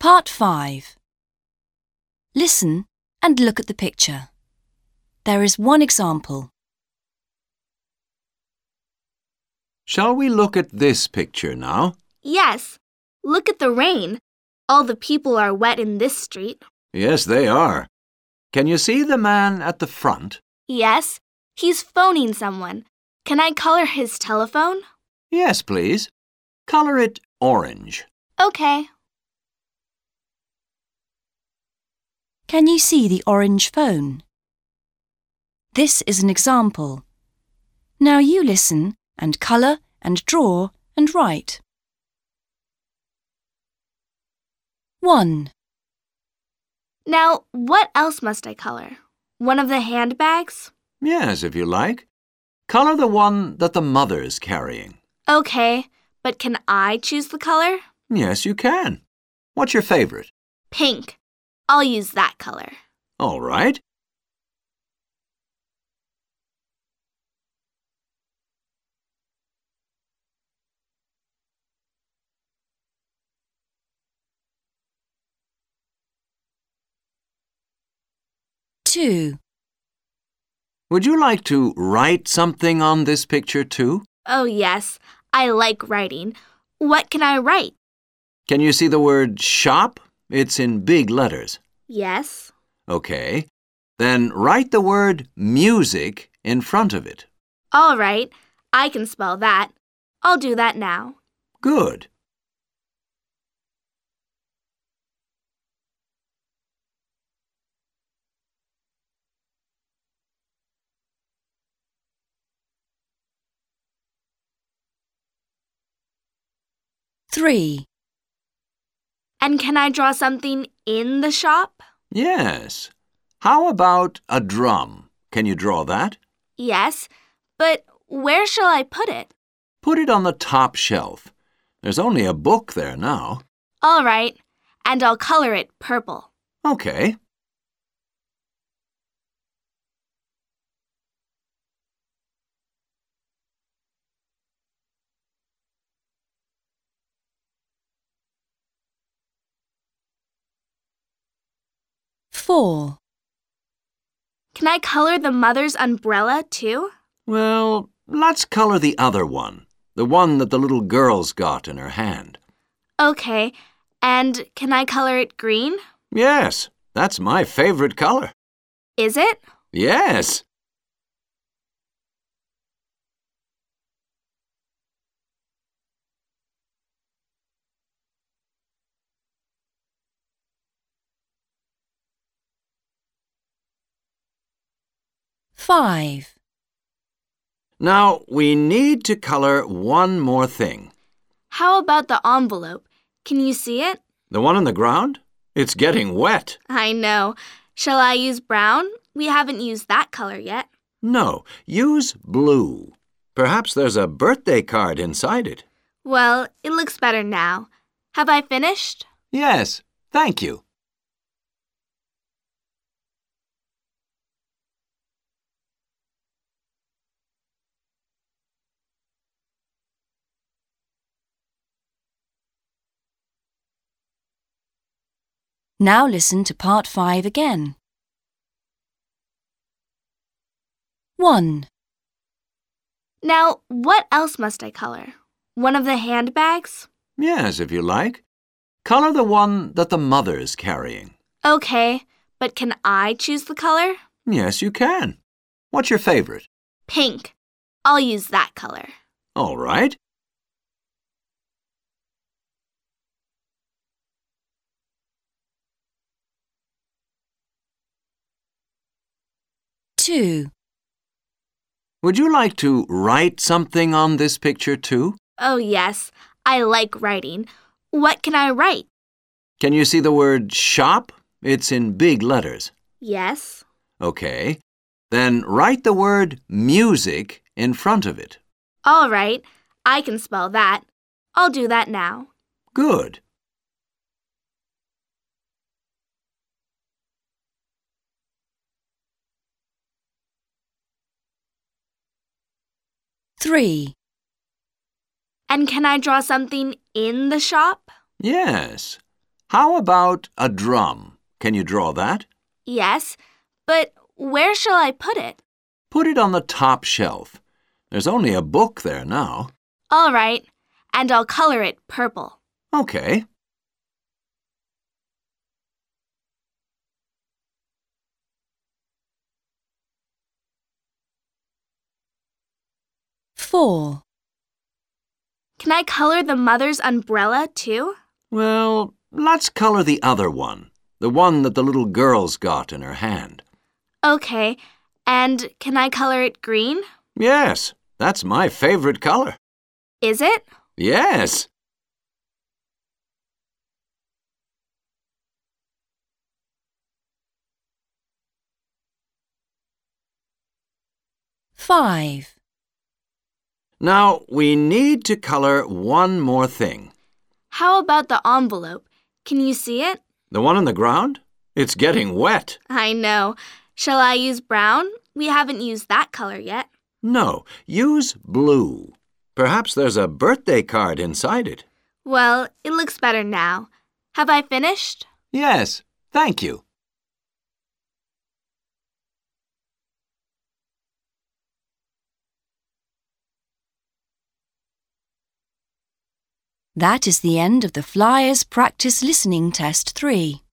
Part 5. Listen and look at the picture. There is one example. Shall we look at this picture now? Yes. Look at the rain. All the people are wet in this street. Yes, they are. Can you see the man at the front? Yes. He's phoning someone. Can I color his telephone? Yes, please. Color it orange. Okay. Can you see the orange phone? This is an example. Now you listen and colour and draw and write. 1. Now, what else must I color? One of the handbags? Yes, if you like. Color the one that the mother's carrying. Okay, but can I choose the color? Yes, you can. What's your favorite? Pink. I'll use that color. All right. Two. Would you like to write something on this picture too? Oh, yes. I like writing. What can I write? Can you see the word shop? It's in big letters. Yes. Okay. Then write the word music in front of it. All right. I can spell that. I'll do that now. Good. Three. And can I draw something in the shop? Yes. How about a drum? Can you draw that? Yes, but where shall I put it? Put it on the top shelf. There's only a book there now. All right, and I'll color it purple. Okay. Four. Can I color the mother's umbrella too? Well, let's color the other one. The one that the little girl's got in her hand. Okay, and can I color it green? Yes, that's my favorite color. Is it? Yes. Five. Now, we need to color one more thing. How about the envelope? Can you see it? The one on the ground? It's getting wet. I know. Shall I use brown? We haven't used that color yet. No, use blue. Perhaps there's a birthday card inside it. Well, it looks better now. Have I finished? Yes, thank you. Now listen to part 5 again. 1. Now, what else must I color? One of the handbags? Yes, if you like. Color the one that the mother's carrying. Okay, but can I choose the color? Yes, you can. What's your favorite? Pink. I'll use that color. All right. Two. Would you like to write something on this picture too? Oh, yes. I like writing. What can I write? Can you see the word shop? It's in big letters. Yes. Okay. Then write the word music in front of it. All right. I can spell that. I'll do that now. Good. Three. And can I draw something in the shop? Yes. How about a drum? Can you draw that? Yes, but where shall I put it? Put it on the top shelf. There's only a book there now. All right, and I'll color it purple. Okay. Four. Can I color the mother's umbrella too? Well, let's color the other one. The one that the little girl's got in her hand. Okay, and can I color it green? Yes, that's my favorite color. Is it? Yes. Five. Now, we need to color one more thing. How about the envelope? Can you see it? The one on the ground? It's getting wet. I know. Shall I use brown? We haven't used that color yet. No, use blue. Perhaps there's a birthday card inside it. Well, it looks better now. Have I finished? Yes, thank you. That is the end of the Flyers Practice Listening Test 3.